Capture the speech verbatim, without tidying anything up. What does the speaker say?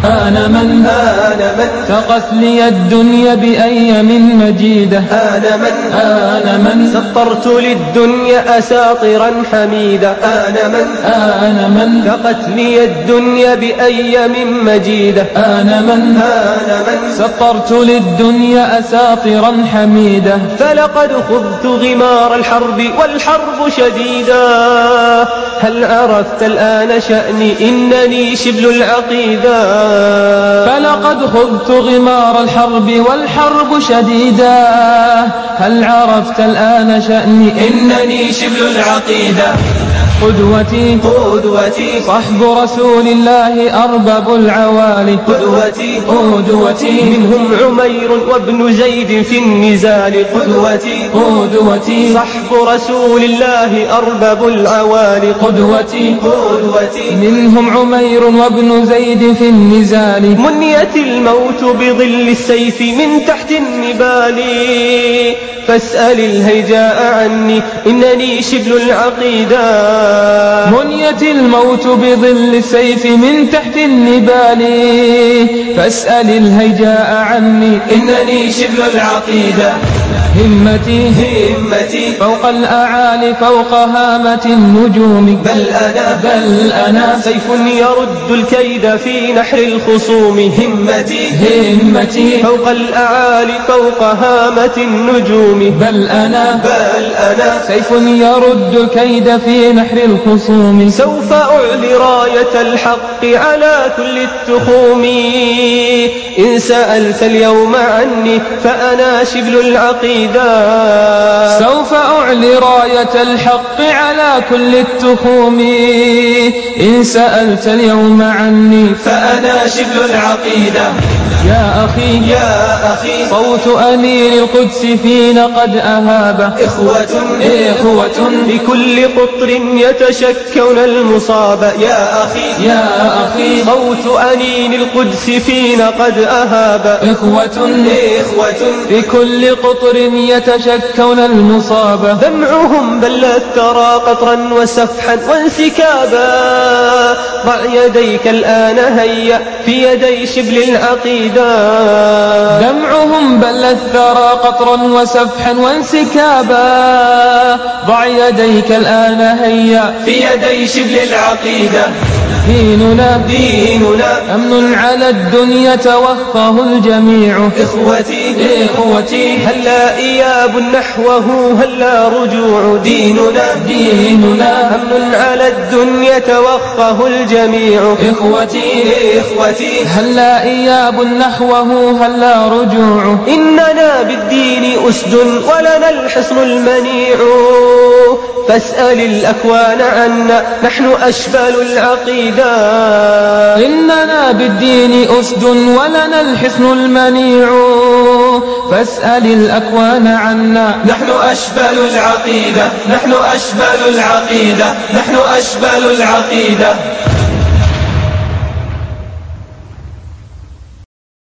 آن من آن من تقت لي الدنيا بأيام مجيدة آن من آن من سطرت للدنيا أساطرا حميدة آن من آن من تقت لي الدنيا بأيام مجيدة آن من آن من سطرت للدنيا أساطرا حميدة فلقد خضت غمار الحرب والحرب شديدة هل عرفت الآن شأني إنني شبل العقيدة فلقد خضت غمار الحرب والحرب شديدة هل عرفت الآن شأني إنني شبل العقيدة قدوتي قدوتي صحب رسول الله أرباب العوالي قدوتي قدوتي منهم عمير وابن زيد في النزال قدوتي قدوتي صحب رسول الله أرباب العوالي قدوتي قدوتي منهم عمير وابن زيد في النزال منيت الموت بظل السيف من تحت النبال فاسأل الهيجاء عني إنني شبل العقيدة منيت الموت بظل السيف من تحت النبال فاسأل الهيجاء عني إنني شبل العقيدة همتي همتي فوق الأعالي فوق هامة النجوم بل أنا بل أنا سيف يرد الكيد في نحر الخصوم همتي همتي فوق الأعالي فوق هامة النجوم بل أنا بل أنا سيف يرد الكيد في نحر الخصوم سوف أعلي راية الحق على كل التخوم إن سألت اليوم عني فأنا شبل العقيدة سوف أعلي راية الحق على كل التخوم إن سألت اليوم عني فأنا شبل العقيدة يا أخي يا أخي صوت أمير القدس فينا قد أهاب إخوة إخوة بكل قطر يتشكون المصاب يا أخي يا أخي صوت أنين القدس فينا قد أهاب إخوة إخوة بكل قطر يتشكون المصاب دمعهم بل الثرى قطرا وسفحا وانسكابا ضع يديك الآن هيا في يدي شبل العقيدة دمعهم بل الثرى قطرا وسفحا وانسكابا ضع يديك الآن هيا في يدي شبل العقيدة ديننا ديننا أمن على الدنيا توفاه الجميع إخوتي إخوتي هلا إياب نحوه هلا رجوع ديننا ديننا أمن على الدنيا توفاه الجميع إخوتي إخوتي هلا إياب نحوه هلا رجوع إننا بالدين أسد ولنا الحصن المنيع فاسأل الأكوان عنا نحن أشبال العقيدة إننا بالدين أسد ولنا الحصن المنيع فاسأل الأكوان عنا نحن أشبال العقيدة نحن أشبال العقيدة نحن أشبال العقيدة